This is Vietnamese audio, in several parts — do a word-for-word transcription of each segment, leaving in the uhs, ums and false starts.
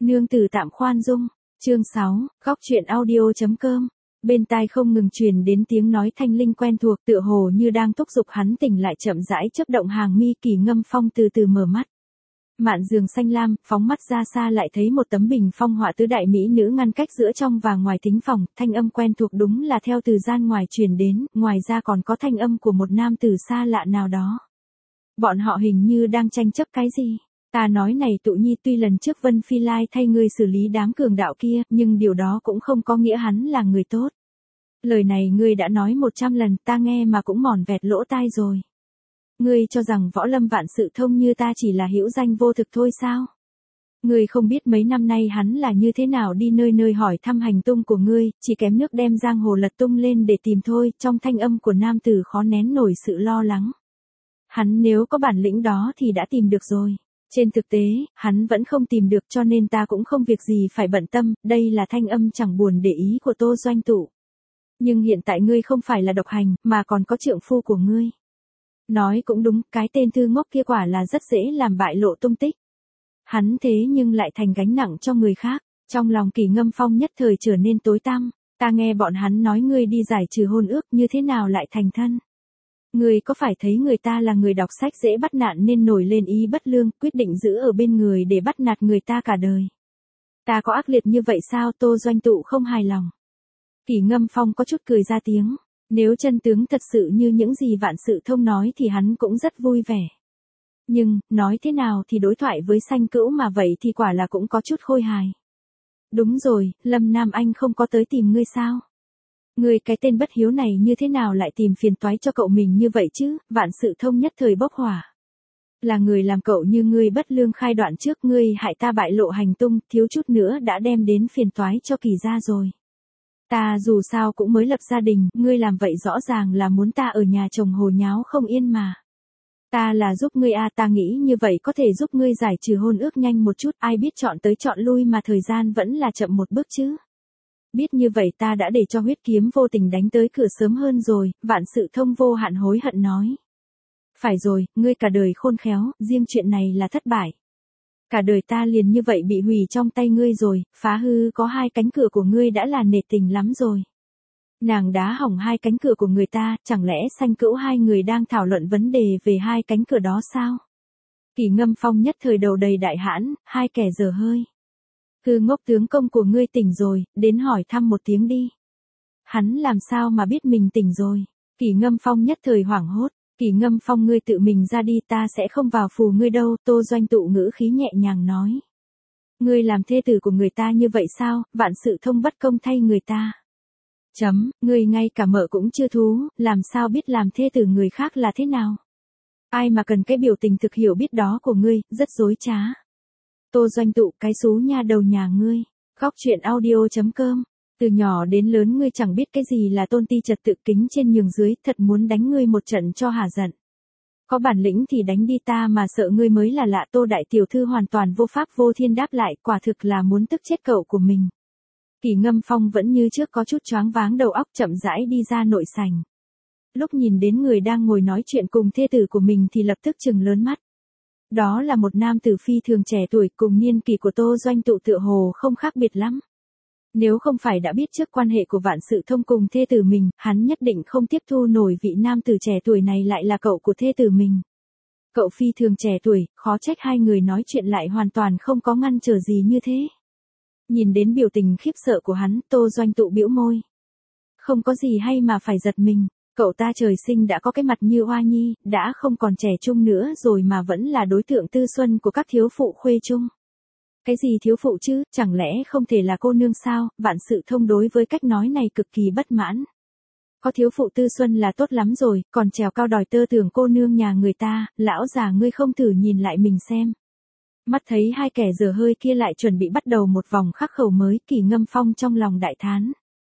Nương tử tạm khoan dung, chương sáu, góc truyện audio chấm com. Bên tai không ngừng truyền đến tiếng nói thanh linh quen thuộc, tựa hồ như đang thúc giục hắn tỉnh lại. Chậm rãi chớp động hàng mi, Kỳ Ngâm Phong từ từ mở mắt. Mạn giường xanh lam, phóng mắt ra xa lại thấy một tấm bình phong họa tứ đại mỹ nữ ngăn cách giữa trong và ngoài thính phòng. Thanh âm quen thuộc đúng là theo từ gian ngoài truyền đến, ngoài ra còn có thanh âm của một nam tử xa lạ nào đó. Bọn họ hình như đang tranh chấp cái gì. Ta nói này Tụ Nhi, tuy lần trước Vân Phi Lai thay ngươi xử lý đám cường đạo kia, nhưng điều đó cũng không có nghĩa hắn là người tốt. Lời này ngươi đã nói một trăm lần, ta nghe mà cũng mòn vẹt lỗ tai rồi. Ngươi cho rằng Võ Lâm Vạn Sự Thông như ta chỉ là hữu danh vô thực thôi sao? Ngươi không biết mấy năm nay hắn là như thế nào đi nơi nơi hỏi thăm hành tung của ngươi, chỉ kém nước đem giang hồ lật tung lên để tìm thôi. Trong thanh âm của nam tử khó nén nổi sự lo lắng. Hắn nếu có bản lĩnh đó thì đã tìm được rồi. Trên thực tế, hắn vẫn không tìm được, cho nên ta cũng không việc gì phải bận tâm. Đây là thanh âm chẳng buồn để ý của Tô Doanh Tụ. Nhưng hiện tại ngươi không phải là độc hành, mà còn có trượng phu của ngươi. Nói cũng đúng, cái tên thư ngốc kia quả là rất dễ làm bại lộ tung tích. Hắn thế nhưng lại thành gánh nặng cho người khác. Trong lòng Kỳ Ngâm Phong nhất thời trở nên tối tăm. Ta nghe bọn hắn nói ngươi đi giải trừ hôn ước, như thế nào lại thành thân? Ngươi có phải thấy người ta là người đọc sách dễ bắt nạt nên nổi lên ý bất lương, quyết định giữ ở bên người để bắt nạt người ta cả đời? Ta có ác liệt như vậy sao? Tô Doanh Tụ không hài lòng. Kỳ Ngâm Phong có chút cười ra tiếng. Nếu chân tướng thật sự như những gì Vạn Sự Thông nói thì hắn cũng rất vui vẻ. Nhưng, nói thế nào thì đối thoại với Sanh Cữu mà vậy thì quả là cũng có chút khôi hài. Đúng rồi, Lâm Nam Anh không có tới tìm ngươi sao? Ngươi cái tên bất hiếu này như thế nào lại tìm phiền toái cho cậu mình như vậy chứ? Vạn Sự Thông nhất thời bốc hỏa. Là người làm cậu như ngươi bất lương khai đoạn trước, ngươi hại ta bại lộ hành tung, thiếu chút nữa đã đem đến phiền toái cho Kỳ gia rồi. Ta dù sao cũng mới lập gia đình, ngươi làm vậy rõ ràng là muốn ta ở nhà chồng hồ nháo không yên mà. Ta là giúp ngươi à, ta nghĩ như vậy có thể giúp ngươi giải trừ hôn ước nhanh một chút, ai biết chọn tới chọn lui mà thời gian vẫn là chậm một bước chứ. Biết như vậy ta đã để cho huyết kiếm vô tình đánh tới cửa sớm hơn rồi. Vạn Sự Thông vô hạn hối hận nói. Phải rồi, ngươi cả đời khôn khéo, riêng chuyện này là thất bại. Cả đời ta liền như vậy bị hủy trong tay ngươi rồi, phá hư có hai cánh cửa của ngươi đã là nể tình lắm rồi. Nàng đá hỏng hai cánh cửa của người ta, chẳng lẽ Sanh Cữu hai người đang thảo luận vấn đề về hai cánh cửa đó sao? Kỳ Ngâm Phong nhất thời đầu đầy đại hãn, hai kẻ dở hơi. Hư ngốc, tướng công của ngươi tỉnh rồi, đến hỏi thăm một tiếng đi. Hắn làm sao mà biết mình tỉnh rồi? Kỳ Ngâm Phong nhất thời hoảng hốt. Kỳ Ngâm Phong, ngươi tự mình ra đi, ta sẽ không vào phù ngươi đâu. Tô Doanh Tụ ngữ khí nhẹ nhàng nói. Ngươi làm thê tử của người ta như vậy sao? Vạn Sự Thông bất công thay người ta. Chấm, ngươi ngay cả mợ cũng chưa thú, làm sao biết làm thê tử người khác là thế nào? Ai mà cần cái biểu tình thực hiểu biết đó của ngươi, rất dối trá. Tô Doanh Tụ, cái xú nha đầu nhà ngươi. Góc truyện audio chấm com. Từ nhỏ đến lớn ngươi chẳng biết cái gì là tôn ti trật tự, kính trên nhường dưới, thật muốn đánh ngươi một trận cho hả giận. Có bản lĩnh thì đánh đi, ta mà sợ ngươi mới là lạ. Tô đại tiểu thư hoàn toàn vô pháp vô thiên đáp lại, quả thực là muốn tức chết cậu của mình. Kỳ Ngâm Phong vẫn như trước có chút choáng váng đầu óc, chậm rãi đi ra nội sảnh. Lúc nhìn đến người đang ngồi nói chuyện cùng thê tử của mình thì lập tức trừng lớn mắt. Đó là một nam tử phi thường trẻ tuổi, cùng niên kỷ của Tô Doanh Tụ tựa hồ không khác biệt lắm. Nếu không phải đã biết trước quan hệ của Vạn Sự Thông cùng thê tử mình, hắn nhất định không tiếp thu nổi vị nam tử trẻ tuổi này lại là cậu của thê tử mình. Cậu phi thường trẻ tuổi, khó trách hai người nói chuyện lại hoàn toàn không có ngăn trở gì như thế. Nhìn đến biểu tình khiếp sợ của hắn, Tô Doanh Tụ bĩu môi. Không có gì hay mà phải giật mình. Cậu ta trời sinh đã có cái mặt như hoa nhi, đã không còn trẻ trung nữa rồi mà vẫn là đối tượng tư xuân của các thiếu phụ khuê trung. Cái gì thiếu phụ chứ, chẳng lẽ không thể là cô nương sao? Vạn Sự Thông đối với cách nói này cực kỳ bất mãn. Có thiếu phụ tư xuân là tốt lắm rồi, còn trèo cao đòi tơ tưởng cô nương nhà người ta, lão già ngươi không thử nhìn lại mình xem. Mắt thấy hai kẻ dở hơi kia lại chuẩn bị bắt đầu một vòng khắc khẩu mới, Kỳ Ngâm Phong trong lòng đại thán.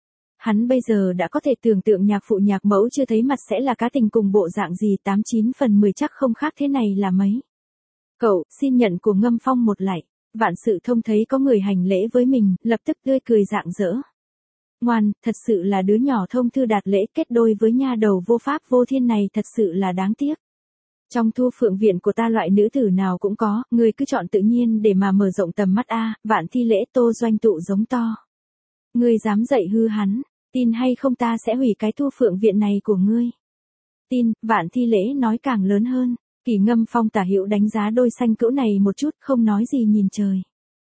Hắn bây giờ đã có thể tưởng tượng nhạc phụ nhạc mẫu chưa thấy mặt sẽ là cá tình cùng bộ dạng gì, tám chín phần mười chắc không khác thế này là mấy. Cậu, xin nhận của Ngâm Phong một lạy. Vạn Sự Thông thấy có người hành lễ với mình, lập tức tươi cười rạng rỡ. Ngoan, thật sự là đứa nhỏ thông thư đạt lễ, kết đôi với nha đầu vô pháp vô thiên này thật sự là đáng tiếc. Trong Thu Phượng viện của ta loại nữ tử nào cũng có, ngươi cứ chọn tự nhiên để mà mở rộng tầm mắt a. Vạn Thi Lễ Tô Doanh Tụ giống to. Ngươi dám dạy hư hắn, tin hay không ta sẽ hủy cái Thu Phượng viện này của ngươi. Tin, Vạn Thi Lễ nói càng lớn hơn. Kỳ Ngâm Phong tả hữu đánh giá đôi sanh cữu này một chút, không nói gì nhìn trời.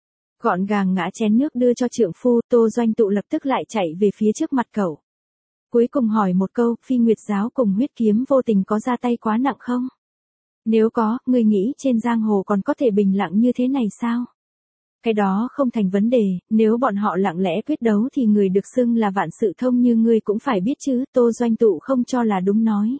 Gọn gàng ngã chén nước đưa cho trượng phu, Tô Doanh Tụ lập tức lại chạy về phía trước mặt cậu. Cuối cùng hỏi một câu, Phi Nguyệt giáo cùng huyết kiếm vô tình có ra tay quá nặng không? Nếu có, ngươi nghĩ trên giang hồ còn có thể bình lặng như thế này sao? Cái đó không thành vấn đề, nếu bọn họ lặng lẽ quyết đấu thì người được xưng là vạn sự thông như ngươi cũng phải biết chứ, Tô Doanh Tụ không cho là đúng nói.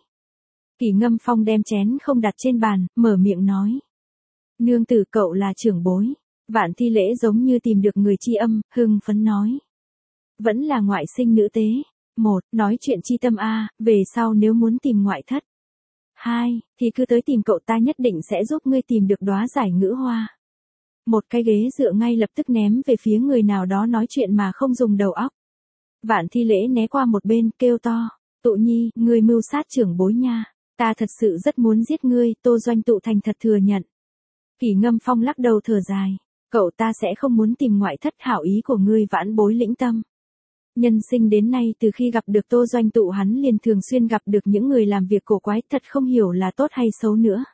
Kỳ Ngâm Phong đem chén không đặt trên bàn, mở miệng nói. Nương tử cậu là trưởng bối. Vạn Thi Lễ giống như tìm được người tri âm, hưng phấn nói. Vẫn là ngoại sinh nữ tế. Một, nói chuyện chi tâm a, về sau nếu muốn tìm ngoại thất. Hai, thì cứ tới tìm cậu ta nhất định sẽ giúp ngươi tìm được đóa giải ngữ hoa. Một cái ghế dựa ngay lập tức ném về phía người nào đó nói chuyện mà không dùng đầu óc. Vạn Thi Lễ né qua một bên, kêu to. Tụ Nhi, ngươi mưu sát trưởng bối nha. Ta thật sự rất muốn giết ngươi, Tô Doanh Tụ thành thật thừa nhận. Kỳ Ngâm Phong lắc đầu thở dài. Cậu ta sẽ không muốn tìm ngoại thất, hảo ý của ngươi vãn bối lĩnh tâm. Nhân sinh đến nay từ khi gặp được Tô Doanh Tụ hắn liền thường xuyên gặp được những người làm việc cổ quái, thật không hiểu là tốt hay xấu nữa.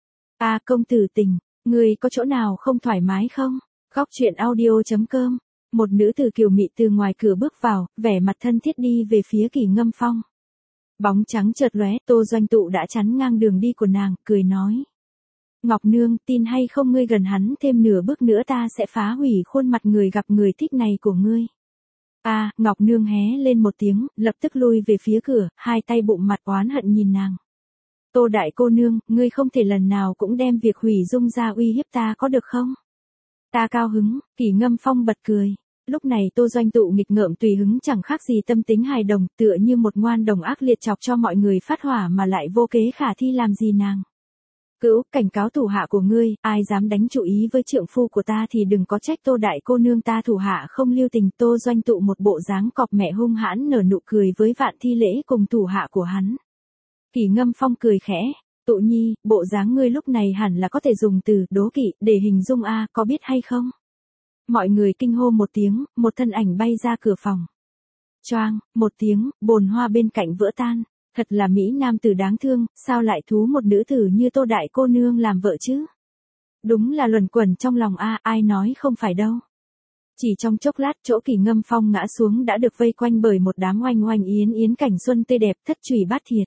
A à, công tử Tình, ngươi có chỗ nào không thoải mái không? Góc truyện audio chấm com. Một nữ tử kiều mị từ ngoài cửa bước vào, vẻ mặt thân thiết đi về phía Kỳ Ngâm Phong. Bóng trắng chợt lóe, Tô Doanh Tụ đã chắn ngang đường đi của nàng, cười nói. Ngọc Nương, tin hay không ngươi gần hắn thêm nửa bước nữa ta sẽ phá hủy khuôn mặt người gặp người thích này của ngươi. A, à, Ngọc Nương hé lên một tiếng, lập tức lui về phía cửa, hai tay bụng mặt oán hận nhìn nàng. Tô đại cô nương, ngươi không thể lần nào cũng đem việc hủy dung ra uy hiếp ta có được không? Ta cao hứng, Kỳ Ngâm Phong bật cười. Lúc này Tô Doanh Tụ nghịch ngợm tùy hứng chẳng khác gì tâm tính hài đồng, tựa như một ngoan đồng ác liệt chọc cho mọi người phát hỏa mà lại vô kế khả thi làm gì nàng. Cữu, cảnh cáo thủ hạ của ngươi, ai dám đánh chủ ý với trượng phu của ta thì đừng có trách Tô đại cô nương ta thủ hạ không lưu tình. Tô Doanh Tụ một bộ dáng cọp mẹ hung hãn nở nụ cười với Vạn Thi Lễ cùng thủ hạ của hắn. Kỳ Ngâm Phong cười khẽ, Tụ Nhi, bộ dáng ngươi lúc này hẳn là có thể dùng từ đố kỵ để hình dung a, có biết hay không? Mọi người kinh hô một tiếng, một thân ảnh bay ra cửa phòng. Choang, một tiếng, bồn hoa bên cạnh vỡ tan. Thật là mỹ nam tử đáng thương, sao lại thú một nữ tử như Tô đại cô nương làm vợ chứ? Đúng là luẩn quẩn trong lòng a, ai nói không phải đâu. Chỉ trong chốc lát chỗ Kỳ Ngâm Phong ngã xuống đã được vây quanh bởi một đám oanh oanh yến yến cảnh xuân tươi đẹp, thất trùy bát thiệt.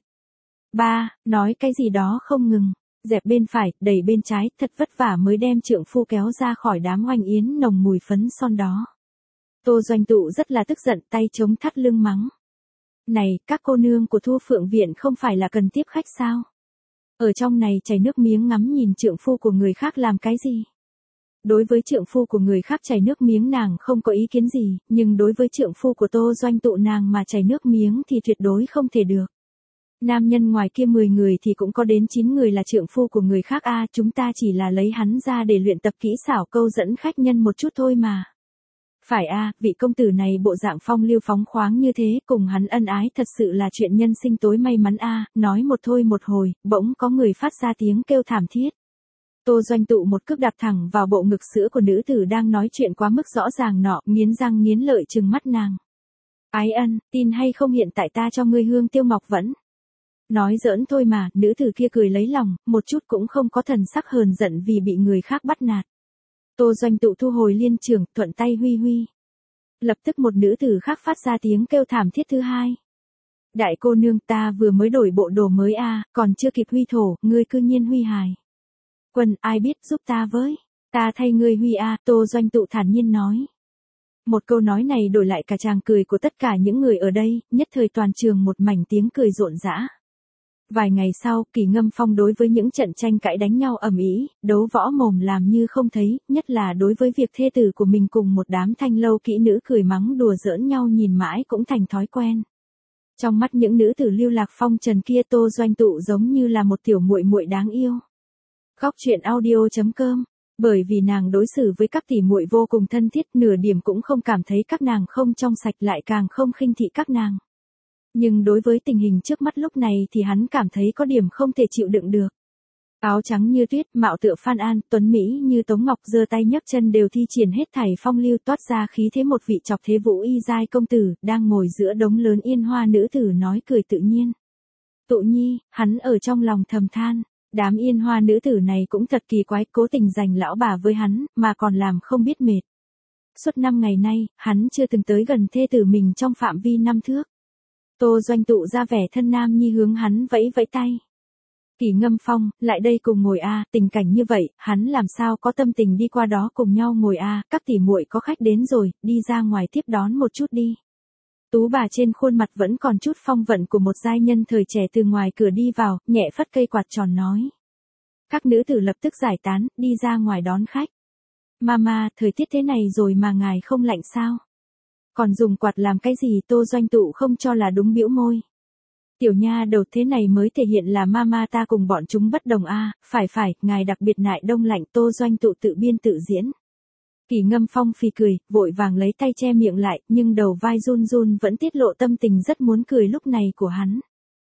Ba, nói cái gì đó không ngừng, dẹp bên phải, đẩy bên trái, thật vất vả mới đem trượng phu kéo ra khỏi đám oanh yến nồng mùi phấn son đó. Tô Doanh Tụ rất là tức giận, tay chống thắt lưng mắng. Này, các cô nương của Thu Phượng viện không phải là cần tiếp khách sao? Ở trong này chảy nước miếng ngắm nhìn trượng phu của người khác làm cái gì? Đối với trượng phu của người khác chảy nước miếng nàng không có ý kiến gì, nhưng đối với trượng phu của Tô Doanh Tụ nàng mà chảy nước miếng thì tuyệt đối không thể được. Nam nhân ngoài kia mười người thì cũng có đến chín người là trượng phu của người khác a, à, chúng ta chỉ là lấy hắn ra để luyện tập kỹ xảo câu dẫn khách nhân một chút thôi mà. Phải a, à, vị công tử này bộ dạng phong lưu phóng khoáng như thế, cùng hắn ân ái thật sự là chuyện nhân sinh tối may mắn a, à, nói một thôi một hồi, bỗng có người phát ra tiếng kêu thảm thiết. Tô Doanh Tụ một cước đạp thẳng vào bộ ngực sữa của nữ tử đang nói chuyện quá mức rõ ràng nọ, nghiến răng nghiến lợi trừng mắt nàng. Ái ân, tin hay không hiện tại ta cho ngươi hương tiêu ngọc vẫn. Nói giỡn thôi mà, nữ tử kia cười lấy lòng, một chút cũng không có thần sắc hờn giận vì bị người khác bắt nạt. Tô Doanh Tụ thu hồi liên trường, thuận tay huy huy. Lập tức một nữ tử khác phát ra tiếng kêu thảm thiết thứ hai. Đại cô nương, ta vừa mới đổi bộ đồ mới a, à, còn chưa kịp huy thổ, ngươi cư nhiên huy hài. Quân, ai biết giúp ta với, ta thay ngươi huy a, à, Tô Doanh Tụ thản nhiên nói. Một câu nói này đổi lại cả tràng cười của tất cả những người ở đây, nhất thời toàn trường một mảnh tiếng cười rộn rã. Vài ngày sau, Kỳ Ngâm Phong đối với những trận tranh cãi đánh nhau ầm ĩ, đấu võ mồm làm như không thấy, nhất là đối với việc thê tử của mình cùng một đám thanh lâu kỹ nữ cười mắng đùa giỡn nhau nhìn mãi cũng thành thói quen. Trong mắt những nữ tử lưu lạc phong trần kia, Tô Doanh Tụ giống như là một tiểu muội muội đáng yêu. Góc truyện audio chấm com. Bởi vì nàng đối xử với các tỷ muội vô cùng thân thiết, nửa điểm cũng không cảm thấy các nàng không trong sạch, lại càng không khinh thị các nàng. Nhưng đối với tình hình trước mắt lúc này thì hắn cảm thấy có điểm không thể chịu đựng được. Áo trắng như tuyết, mạo tựa Phan An, tuấn Mỹ như Tống Ngọc, giơ tay nhấc chân đều thi triển hết thảy phong lưu, toát ra khí thế một vị chọc thế vũ y giai công tử, đang ngồi giữa đống lớn yên hoa nữ tử nói cười tự nhiên. Tụ Nhi, hắn ở trong lòng thầm than, đám yên hoa nữ tử này cũng thật kỳ quái, cố tình giành lão bà với hắn, mà còn làm không biết mệt. Suốt năm ngày nay, hắn chưa từng tới gần thê tử mình trong phạm vi năm thước. Tô Doanh Tụ ra vẻ thân nam nhi hướng hắn vẫy vẫy tay. Kỳ Ngâm Phong, lại đây cùng ngồi a, tình cảnh như vậy, hắn làm sao có tâm tình đi qua đó cùng nhau ngồi a, các tỷ muội có khách đến rồi, đi ra ngoài tiếp đón một chút đi. Tú bà trên khuôn mặt vẫn còn chút phong vận của một giai nhân thời trẻ từ ngoài cửa đi vào, nhẹ phất cây quạt tròn nói. Các nữ tử lập tức giải tán, đi ra ngoài đón khách. Mama, thời tiết thế này rồi mà ngài không lạnh sao? Còn dùng quạt làm cái gì? Tô Doanh Tụ không cho là đúng, bĩu môi. Tiểu nha đầu, thế này mới thể hiện là mama ta cùng bọn chúng bất đồng a, à, phải phải, ngài đặc biệt nại đông lạnh. Tô Doanh Tụ tự biên tự diễn. Kỳ Ngâm Phong phì cười, vội vàng lấy tay che miệng lại, nhưng đầu vai run run vẫn tiết lộ tâm tình rất muốn cười lúc này của hắn.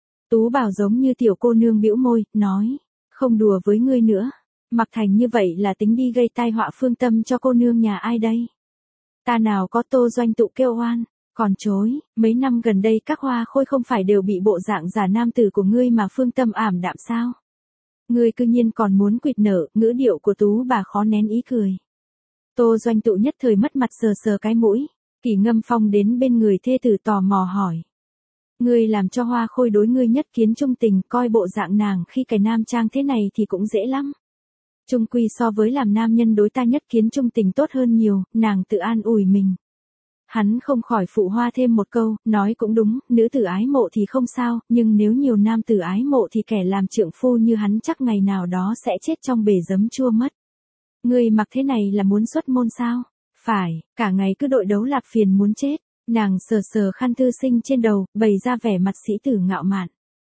Tú Bảo giống như tiểu cô nương bĩu môi, nói, không đùa với ngươi nữa, mặc thành như vậy là tính đi gây tai họa phương tâm cho cô nương nhà ai đây? Ta nào có. Tô Doanh Tụ kêu oan, còn chối, mấy năm gần đây các hoa khôi không phải đều bị bộ dạng giả nam tử của ngươi mà phương tâm ảm đạm sao? Ngươi cư nhiên còn muốn quỵt nở, ngữ điệu của Tú bà khó nén ý cười. Tô Doanh Tụ nhất thời mất mặt, sờ sờ cái mũi. Kỳ Ngâm Phong đến bên người thê tử tò mò hỏi. Ngươi làm cho hoa khôi đối ngươi nhất kiến trung tình, coi bộ dạng nàng khi cài nam trang thế này thì cũng dễ lắm. Trung quy so với làm nam nhân đối ta nhất kiến trung tình tốt hơn nhiều, nàng tự an ủi mình. Hắn không khỏi phụ hoa thêm một câu, nói cũng đúng, nữ tử ái mộ thì không sao, nhưng nếu nhiều nam tử ái mộ thì kẻ làm trượng phu như hắn chắc ngày nào đó sẽ chết trong bể giấm chua mất. Ngươi mặc thế này là muốn xuất môn sao? Phải, cả ngày cứ đội đấu lạp phiền muốn chết. Nàng sờ sờ khăn thư sinh trên đầu, bày ra vẻ mặt sĩ tử ngạo mạn.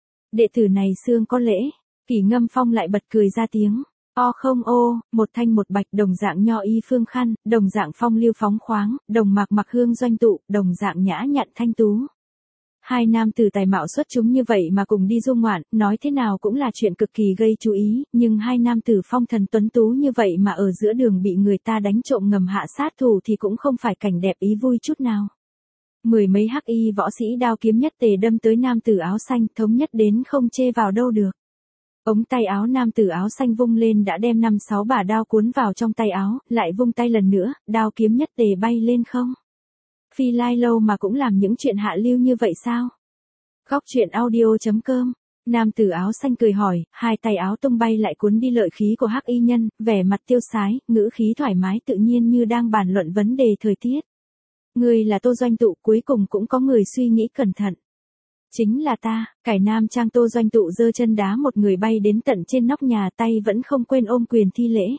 Đệ tử này xương có lễ. Kỳ Ngâm Phong lại bật cười ra tiếng. O không ô, một thanh một bạch, đồng dạng nho y phương khăn, đồng dạng phong lưu phóng khoáng, đồng mạc mặc hương Doanh Tụ, đồng dạng nhã nhặn thanh tú. Hai nam tử tài mạo xuất chúng như vậy mà cùng đi du ngoạn, nói thế nào cũng là chuyện cực kỳ gây chú ý, nhưng hai nam tử phong thần tuấn tú như vậy mà ở giữa đường bị người ta đánh trộm ngầm hạ sát thủ thì cũng không phải cảnh đẹp ý vui chút nào. Mười mấy hắc y võ sĩ đao kiếm nhất tề đâm tới nam tử áo xanh, thống nhất đến không chê vào đâu được. Ống tay áo nam tử áo xanh vung lên đã đem năm sáu bả đao cuốn vào trong tay áo, lại vung tay lần nữa, đao kiếm nhất tề bay lên không. Phi Lai Lâu mà cũng làm những chuyện hạ lưu như vậy sao? Góc truyện audio chấm com. Nam tử áo xanh cười hỏi, hai tay áo tung bay lại cuốn đi lợi khí của hắc y nhân, vẻ mặt tiêu sái, ngữ khí thoải mái tự nhiên như đang bàn luận vấn đề thời tiết. Người là Tô Doanh Tụ, cuối cùng cũng có người suy nghĩ cẩn thận. Chính là ta. Cải nam trang. Tô Doanh Tụ giơ chân đá một người bay đến tận trên nóc nhà, tay vẫn không quên ôm quyền thi lễ.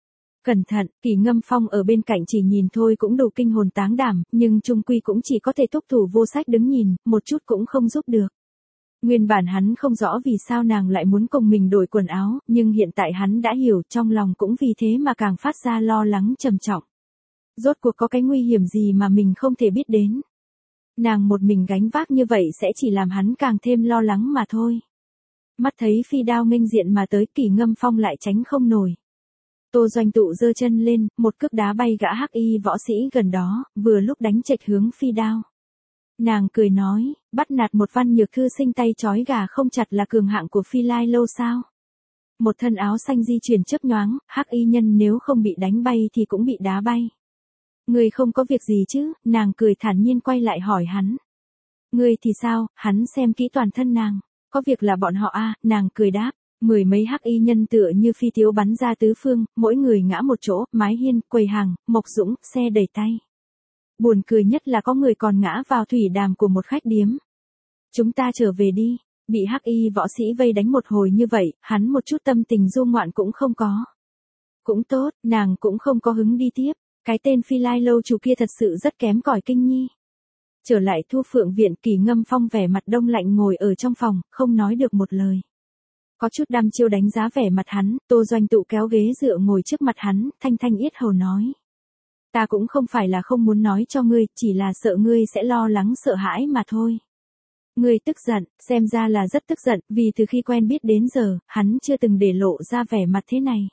Cẩn thận. Kỳ Ngâm Phong ở bên cạnh chỉ nhìn thôi cũng đủ kinh hồn táng đảm, nhưng chung quy cũng chỉ có thể thúc thủ vô sách đứng nhìn, một chút cũng không giúp được. Nguyên bản hắn không rõ vì sao nàng lại muốn cùng mình đổi quần áo, nhưng hiện tại hắn đã hiểu, trong lòng cũng vì thế mà càng phát ra lo lắng trầm trọng. Rốt cuộc có cái nguy hiểm gì mà mình không thể biết đến. Nàng một mình gánh vác như vậy sẽ chỉ làm hắn càng thêm lo lắng mà thôi. Mắt thấy phi đao nghênh diện mà tới, Kỳ Ngâm Phong lại tránh không nổi. Tô Doanh Tụ giơ chân lên, một cước đá bay gã hắc y võ sĩ gần đó, vừa lúc đánh chệch hướng phi đao. Nàng cười nói, bắt nạt một văn nhược thư sinh tay trói gà không chặt là cường hạng của Phi Lai Lâu sao? Một thân áo xanh di chuyển chớp nhoáng, hắc y nhân nếu không bị đánh bay thì cũng bị đá bay. Ngươi không có việc gì chứ? Nàng cười thản nhiên quay lại hỏi hắn. Ngươi thì sao? Hắn xem kỹ toàn thân nàng. Có việc là bọn họ a, à, nàng cười đáp. Mười mấy hắc y nhân tựa như phi tiếu bắn ra tứ phương, mỗi người ngã một chỗ, mái hiên, quầy hàng, mộc dũng, xe đẩy tay. Buồn cười nhất là có người còn ngã vào thủy đàm của một khách điếm. Chúng ta trở về đi. Bị hắc y võ sĩ vây đánh một hồi như vậy, hắn một chút tâm tình du ngoạn cũng không có. Cũng tốt, nàng cũng không có hứng đi tiếp. Cái tên Phi Lai Lâu chủ kia thật sự rất kém cỏi kinh nhi. Trở lại Thu Phượng viện, Kỳ Ngâm Phong vẻ mặt đông lạnh ngồi ở trong phòng, không nói được một lời. Có chút đăm chiêu đánh giá vẻ mặt hắn, Tô Doanh Tụ kéo ghế dựa ngồi trước mặt hắn, thanh thanh yết hầu nói. Ta cũng không phải là không muốn nói cho ngươi, chỉ là sợ ngươi sẽ lo lắng sợ hãi mà thôi. Ngươi tức giận, xem ra là rất tức giận, vì từ khi quen biết đến giờ, hắn chưa từng để lộ ra vẻ mặt thế này.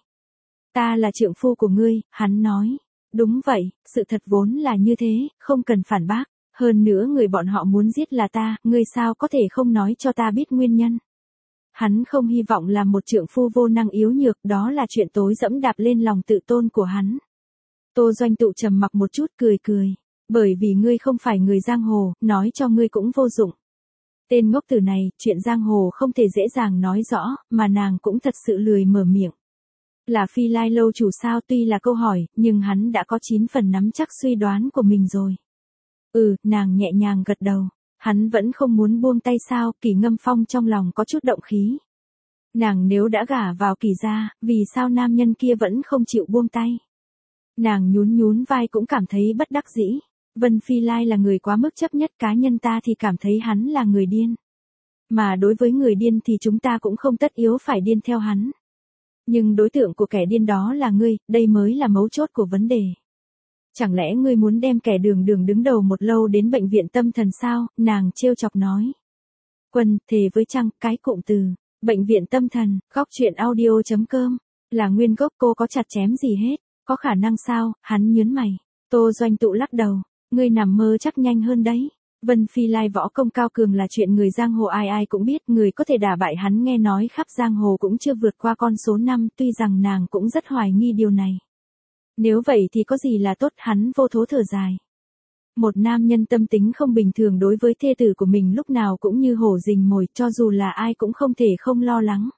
Ta là trượng phu của ngươi, hắn nói. Đúng vậy, sự thật vốn là như thế, không cần phản bác. Hơn nữa người bọn họ muốn giết là ta, ngươi sao có thể không nói cho ta biết nguyên nhân. Hắn không hy vọng làm một trượng phu vô năng yếu nhược, đó là chuyện tối dẫm đạp lên lòng tự tôn của hắn. Tô Doanh Tụ trầm mặc một chút cười cười. Bởi vì ngươi không phải người giang hồ, nói cho ngươi cũng vô dụng. Tên ngốc tử này, chuyện giang hồ không thể dễ dàng nói rõ, mà nàng cũng thật sự lười mở miệng. Là Phi Lai lâu chủ sao, tuy là câu hỏi, nhưng hắn đã có chín phần nắm chắc suy đoán của mình rồi. Ừ, nàng nhẹ nhàng gật đầu. Hắn vẫn không muốn buông tay sao, Kỳ Ngâm Phong trong lòng có chút động khí. Nàng nếu đã gả vào Kỳ gia, vì sao nam nhân kia vẫn không chịu buông tay? Nàng nhún nhún vai cũng cảm thấy bất đắc dĩ. Vân Phi Lai là người quá mức chấp nhất, cá nhân ta thì cảm thấy hắn là người điên. Mà đối với người điên thì chúng ta cũng không tất yếu phải điên theo hắn. Nhưng đối tượng của kẻ điên đó là ngươi, đây mới là mấu chốt của vấn đề. Chẳng lẽ ngươi muốn đem kẻ đường đường đứng đầu một lâu đến bệnh viện tâm thần sao? Nàng trêu chọc nói. Quân, thề với Trăng, cái cụm từ, bệnh viện tâm thần, góc truyện audio chấm com, là nguyên gốc cô có chặt chém gì hết, có khả năng sao? Hắn nhớn mày. Tô Doanh Tụ lắc đầu. Ngươi nằm mơ chắc nhanh hơn đấy. Vân Phi Lai võ công cao cường là chuyện người giang hồ ai ai cũng biết, người có thể đả bại hắn nghe nói khắp giang hồ cũng chưa vượt qua con số năm, tuy rằng nàng cũng rất hoài nghi điều này. Nếu vậy thì có gì là tốt, hắn vô thố thở dài. Một nam nhân tâm tính không bình thường đối với thê tử của mình lúc nào cũng như hổ rình mồi, cho dù là ai cũng không thể không lo lắng.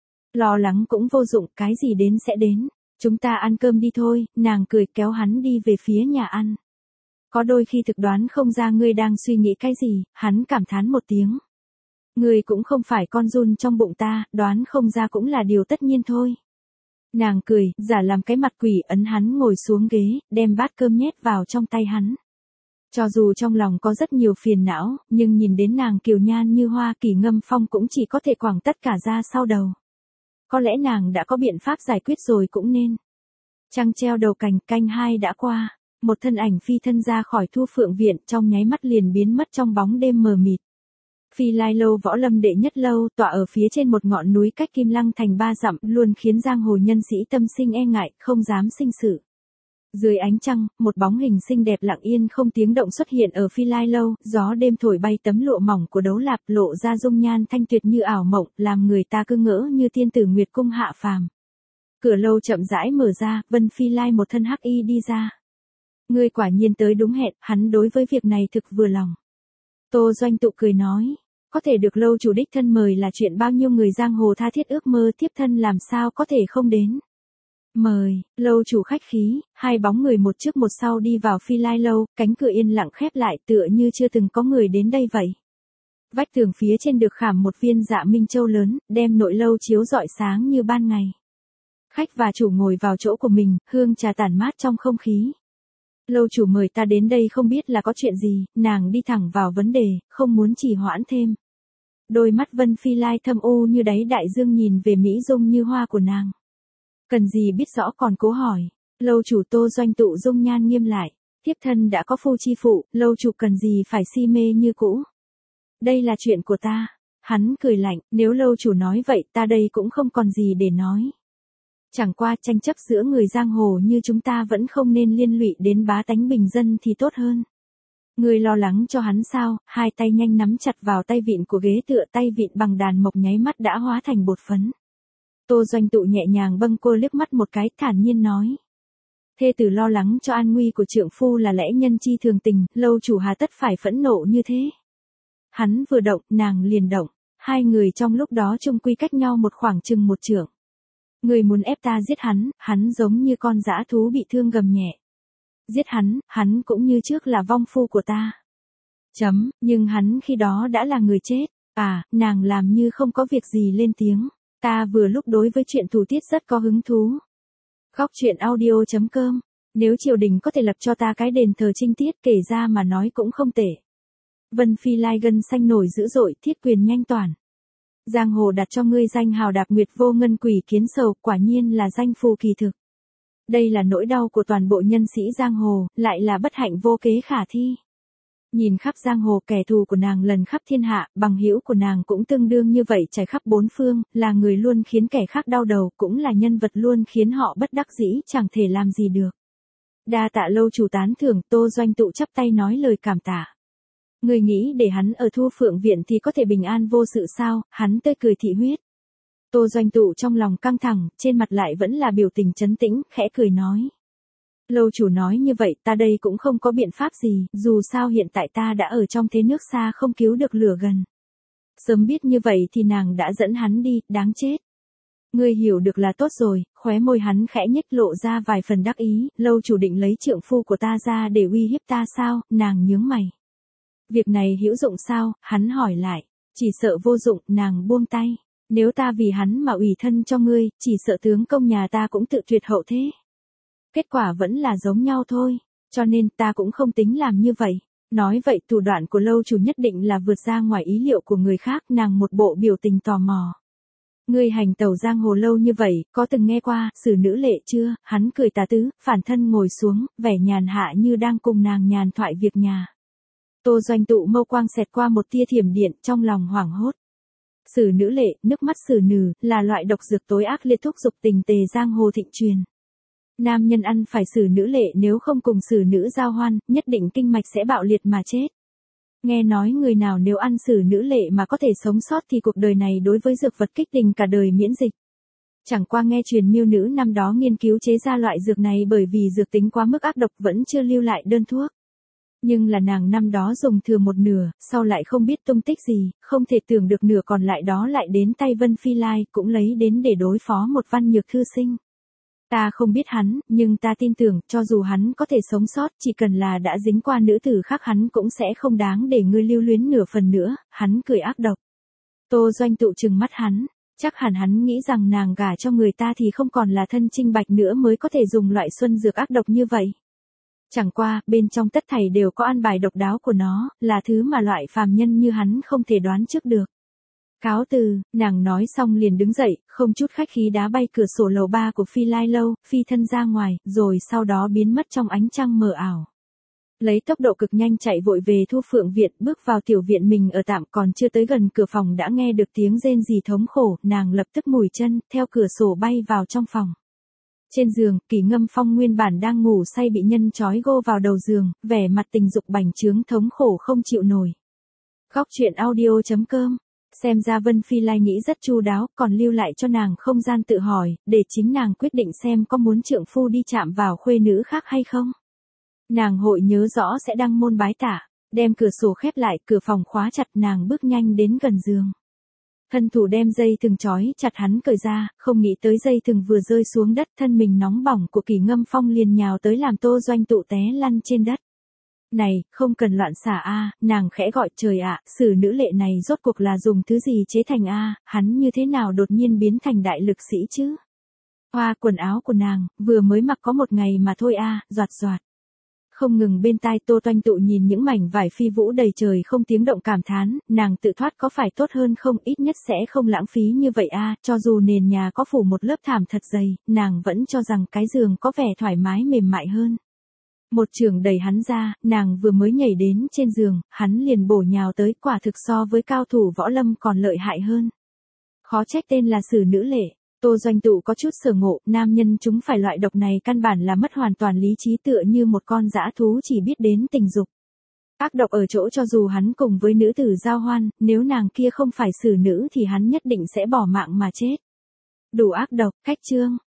Lo lắng cũng vô dụng, cái gì đến sẽ đến. Chúng ta ăn cơm đi thôi, nàng cười kéo hắn đi về phía nhà ăn. Có đôi khi thực đoán không ra ngươi đang suy nghĩ cái gì, hắn cảm thán một tiếng. Ngươi cũng không phải con giun trong bụng ta, đoán không ra cũng là điều tất nhiên thôi. Nàng cười, giả làm cái mặt quỷ, ấn hắn ngồi xuống ghế, đem bát cơm nhét vào trong tay hắn. Cho dù trong lòng có rất nhiều phiền não, nhưng nhìn đến nàng kiều nhan như hoa, Kỳ Ngâm Phong cũng chỉ có thể quẳng tất cả ra sau đầu. Có lẽ nàng đã có biện pháp giải quyết rồi cũng nên. Trăng treo đầu cành, canh hai đã qua. Một thân ảnh phi thân ra khỏi Thu Phượng viện, trong nháy mắt liền biến mất trong bóng đêm mờ mịt. Phi Lai lâu võ lâm đệ nhất lâu, tọa ở phía trên một ngọn núi cách Kim Lăng thành ba dặm, luôn khiến giang hồ nhân sĩ tâm sinh e ngại, không dám sinh sự. Dưới ánh trăng, một bóng hình xinh đẹp lặng yên không tiếng động xuất hiện ở Phi Lai lâu, gió đêm thổi bay tấm lụa mỏng của Đấu Lạp, lộ ra dung nhan thanh tuyệt như ảo mộng, làm người ta cứ ngỡ như tiên tử nguyệt cung hạ phàm. Cửa lâu chậm rãi mở ra, Vân Phi Lai một thân hắc y đi ra. Ngươi quả nhiên tới đúng hẹn, hắn đối với việc này thực vừa lòng. Tô Doanh Tụ cười nói, có thể được lâu chủ đích thân mời là chuyện bao nhiêu người giang hồ tha thiết ước mơ, tiếp thân làm sao có thể không đến. Mời, lâu chủ khách khí, hai bóng người một trước một sau đi vào Phi Lai lâu, cánh cửa yên lặng khép lại tựa như chưa từng có người đến đây vậy. Vách tường phía trên được khảm một viên dạ minh châu lớn, đem nội lâu chiếu rọi sáng như ban ngày. Khách và chủ ngồi vào chỗ của mình, hương trà tản mát trong không khí. Lâu chủ mời ta đến đây không biết là có chuyện gì, nàng đi thẳng vào vấn đề, không muốn trì hoãn thêm. Đôi mắt Vân Phi Lai thâm u như đáy đại dương nhìn về mỹ dung như hoa của nàng. Cần gì biết rõ còn cố hỏi. Lâu chủ Tô Doanh Tụ dung nhan nghiêm lại. Tiếp thân đã có phu chi phụ, lâu chủ cần gì phải si mê như cũ. Đây là chuyện của ta. Hắn cười lạnh, nếu lâu chủ nói vậy ta đây cũng không còn gì để nói. Chẳng qua tranh chấp giữa người giang hồ như chúng ta vẫn không nên liên lụy đến bá tánh bình dân thì tốt hơn. Người lo lắng cho hắn sao? Hai tay nhanh nắm chặt vào tay vịn của ghế, tựa tay vịn bằng đàn mộc nháy mắt đã hóa thành bột phấn. Tô Doanh Tụ nhẹ nhàng bâng cô liếc mắt một cái, thản nhiên nói. Thê tử lo lắng cho an nguy của trượng phu là lẽ nhân chi thường tình, lâu chủ hà tất phải phẫn nộ như thế. Hắn vừa động, nàng liền động, hai người trong lúc đó chung quy cách nhau một khoảng chừng một trượng. Người muốn ép ta giết hắn, hắn giống như con dã thú bị thương gầm nhẹ. Giết hắn, hắn cũng như trước là vong phu của ta. Chấm, nhưng hắn khi đó đã là người chết. À, nàng làm như không có việc gì lên tiếng. Ta vừa lúc đối với chuyện thủ tiết rất có hứng thú. Góc truyện audio chấm com. Nếu triều đình có thể lập cho ta cái đền thờ trinh tiết, kể ra mà nói cũng không tệ. Vân Phi Lai gân xanh nổi dữ dội, thiết quyền nhanh toàn. Giang hồ đặt cho ngươi danh hào đạp nguyệt vô ngân quỷ kiến sầu, quả nhiên là danh phù kỳ thực. Đây là nỗi đau của toàn bộ nhân sĩ giang hồ, lại là bất hạnh vô kế khả thi. Nhìn khắp giang hồ, kẻ thù của nàng lần khắp thiên hạ, bằng hữu của nàng cũng tương đương như vậy trải khắp bốn phương, là người luôn khiến kẻ khác đau đầu, cũng là nhân vật luôn khiến họ bất đắc dĩ, chẳng thể làm gì được. Đa tạ lâu chủ tán thưởng, Tô Doanh Tụ chắp tay nói lời cảm tạ. Người nghĩ để hắn ở Thu Phượng Viện thì có thể bình an vô sự sao? Hắn tươi cười thị huyết. Tô Doanh Tụ trong lòng căng thẳng, trên mặt lại vẫn là biểu tình trấn tĩnh, khẽ cười nói. Lâu chủ nói như vậy, ta đây cũng không có biện pháp gì, dù sao hiện tại ta đã ở trong thế nước xa không cứu được lửa gần. Sớm biết như vậy thì nàng đã dẫn hắn đi, đáng chết. Ngươi hiểu được là tốt rồi, khóe môi hắn khẽ nhếch lộ ra vài phần đắc ý, lâu chủ định lấy trượng phu của ta ra để uy hiếp ta sao? Nàng nhướng mày. Việc này hữu dụng sao? Hắn hỏi lại. Chỉ sợ vô dụng, nàng buông tay. Nếu ta vì hắn mà ủy thân cho ngươi, chỉ sợ tướng công nhà ta cũng tự tuyệt hậu thế. Kết quả vẫn là giống nhau thôi, cho nên ta cũng không tính làm như vậy. Nói vậy thủ đoạn của lâu chủ nhất định là vượt ra ngoài ý liệu của người khác, nàng một bộ biểu tình tò mò. Ngươi hành tẩu giang hồ lâu như vậy, có từng nghe qua Sử Nữ Lệ chưa? Hắn cười tà tứ, phản thân ngồi xuống, vẻ nhàn hạ như đang cùng nàng nhàn thoại việc nhà. Tô Doanh Tụ mâu quang xẹt qua một tia thiểm điện, trong lòng hoảng hốt. Sử Nữ Lệ, nước mắt Sử Nừ, là loại độc dược tối ác liệt thúc dục tình tề giang hồ thịnh truyền. Nam nhân ăn phải Sử Nữ Lệ, nếu không cùng Sử Nữ giao hoan, nhất định kinh mạch sẽ bạo liệt mà chết. Nghe nói người nào nếu ăn Sử Nữ Lệ mà có thể sống sót thì cuộc đời này đối với dược vật kích tình cả đời miễn dịch. Chẳng qua nghe truyền miêu nữ năm đó nghiên cứu chế ra loại dược này bởi vì dược tính quá mức ác độc vẫn chưa lưu lại đơn thuốc. Nhưng là nàng năm đó dùng thừa một nửa, sau lại không biết tung tích gì, không thể tưởng được nửa còn lại đó lại đến tay Vân Phi Lai, cũng lấy đến để đối phó một văn nhược thư sinh. Ta không biết hắn, nhưng ta tin tưởng, cho dù hắn có thể sống sót, chỉ cần là đã dính qua nữ tử khác hắn cũng sẽ không đáng để ngươi lưu luyến nửa phần nữa, hắn cười ác độc. Tô Doanh Tụ trừng mắt hắn, chắc hẳn hắn nghĩ rằng nàng gả cho người ta thì không còn là thân trinh bạch nữa mới có thể dùng loại xuân dược ác độc như vậy. Chẳng qua, bên trong tất thảy đều có an bài độc đáo của nó, là thứ mà loại phàm nhân như hắn không thể đoán trước được. Cáo từ, nàng nói xong liền đứng dậy, không chút khách khí đá bay cửa sổ lầu ba của Phi Lai Lâu, phi thân ra ngoài, rồi sau đó biến mất trong ánh trăng mờ ảo. Lấy tốc độ cực nhanh chạy vội về Thu Phượng Viện, bước vào tiểu viện mình ở tạm, còn chưa tới gần cửa phòng đã nghe được tiếng rên rỉ thống khổ, nàng lập tức mùi chân, theo cửa sổ bay vào trong phòng. Trên giường, Kỷ Ngâm Phong nguyên bản đang ngủ say bị nhân trói gô vào đầu giường, vẻ mặt tình dục bành trướng thống khổ không chịu nổi. Góc truyện audio chấm com. Xem ra Vân Phi Lai nghĩ rất chu đáo, còn lưu lại cho nàng không gian tự hỏi, để chính nàng quyết định xem có muốn trượng phu đi chạm vào khuê nữ khác hay không. Nàng hội nhớ rõ sẽ đăng môn bái tả, đem cửa sổ khép lại, cửa phòng khóa chặt, nàng bước nhanh đến gần giường. Thân thủ đem dây thừng trói chặt hắn cởi ra, không nghĩ tới dây thừng vừa rơi xuống đất, thân mình nóng bỏng của Kỷ Ngâm Phong liền nhào tới làm Tô Doanh Tụ té lăn trên đất. Này, không cần loạn xả a, nàng khẽ gọi trời ạ, Sử Nữ Lệ này rốt cuộc là dùng thứ gì chế thành a, hắn như thế nào đột nhiên biến thành đại lực sĩ chứ? Hoa, quần áo của nàng, vừa mới mặc có một ngày mà thôi a, doạt doạt. Không ngừng bên tai Tô Doanh Tụ nhìn những mảnh vải phi vũ đầy trời không tiếng động cảm thán, nàng tự thoát có phải tốt hơn không, ít nhất sẽ không lãng phí như vậy a, cho dù nền nhà có phủ một lớp thảm thật dày, nàng vẫn cho rằng cái giường có vẻ thoải mái mềm mại hơn. Một trường đẩy hắn ra, nàng vừa mới nhảy đến trên giường, hắn liền bổ nhào tới, quả thực so với cao thủ võ lâm còn lợi hại hơn. Khó trách tên là Sử Nữ Lệ. Tô Doanh Tụ có chút sở ngộ, nam nhân chúng phải loại độc này căn bản là mất hoàn toàn lý trí, tựa như một con dã thú chỉ biết đến tình dục. Ác độc ở chỗ cho dù hắn cùng với nữ tử giao hoan, nếu nàng kia không phải xử nữ thì hắn nhất định sẽ bỏ mạng mà chết. Đủ ác độc, cách chương.